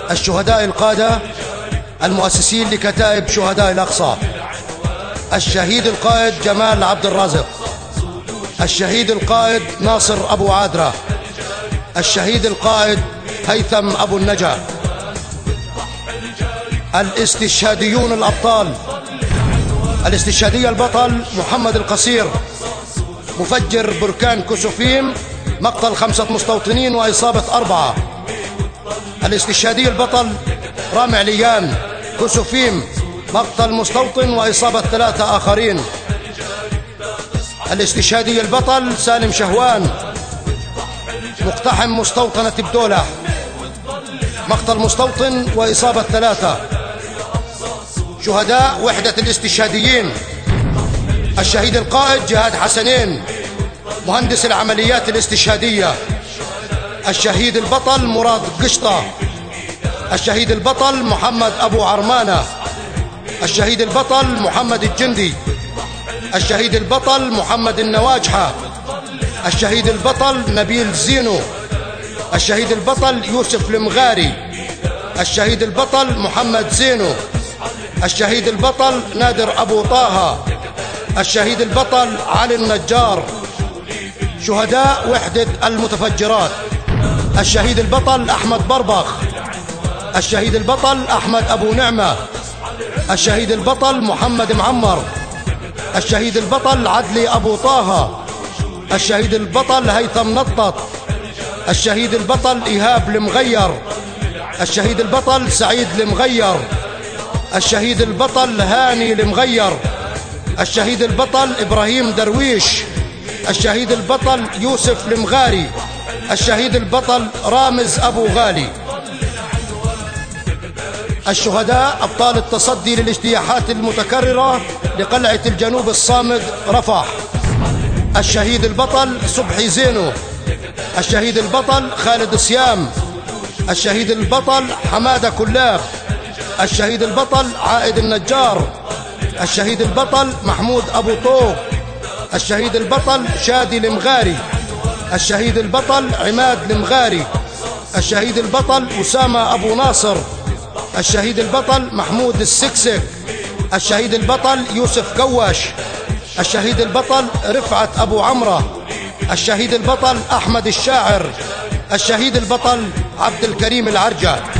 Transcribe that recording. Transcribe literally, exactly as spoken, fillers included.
الشهداء القادة المؤسسين لكتائب شهداء الأقصى: الشهيد القائد جمال عبد الرازق، الشهيد القائد ناصر أبو عادرة، الشهيد القائد هيثم أبو النجا. الاستشهاديون الأبطال: الاستشهادي البطل محمد القصير، مفجر بركان كسوفيم، مقتل خمسة مستوطنين وإصابة أربعة. الاستشهادي البطل رامي عليان، كسوفيم، مقتل مستوطن وإصابة ثلاثة آخرين. الاستشهادي البطل سالم شهوان، مقتحم مستوطنة بدولة، مقتل مستوطن وإصابة ثلاثة. شهداء وحدة الاستشهاديين: الشهيد القائد جهاد حسنين، مهندس العمليات الاستشهادية، الشهيد البطل مراد قشطة، الشهيد البطل محمد أبو عرمانة، الشهيد البطل محمد الجندي، الشهيد البطل محمد النواجحة، الشهيد البطل نبيل زينو، الشهيد البطل يوسف المغاري، الشهيد البطل محمد زينو، الشهيد البطل نادر أبو طه، الشهيد البطل علي النجار. شهداء وحدة المتفجرات: الشهيد البطل أحمد بربخ، الشهيد البطل أحمد أبو نعمة، الشهيد البطل محمد معمر، الشهيد البطل عدلي أبو طه، الشهيد البطل هيثم نطط، الشهيد البطل إيهاب المغير، الشهيد البطل سعيد المغير، الشهيد البطل هاني المغير، الشهيد البطل إبراهيم درويش، الشهيد البطل يوسف المغاري، الشهيد البطل رامز أبو غالي. الشهداء أبطال التصدي للاجتياحات المتكررة لقلعة الجنوب الصامد رفح: الشهيد البطل صبحي زينو، الشهيد البطل خالد صيام، الشهيد البطل حمادة كلاب، الشهيد البطل عائد النجار، الشهيد البطل محمود أبو طوق، الشهيد البطل شادي المغاري، الشهيد البطل عماد المغاري، الشهيد البطل أسامة أبو ناصر، الشهيد البطل محمود السكسك، الشهيد البطل يوسف قواش، الشهيد البطل رفعت أبو عمرة، الشهيد البطل أحمد الشاعر، الشهيد البطل عبد الكريم العرجة.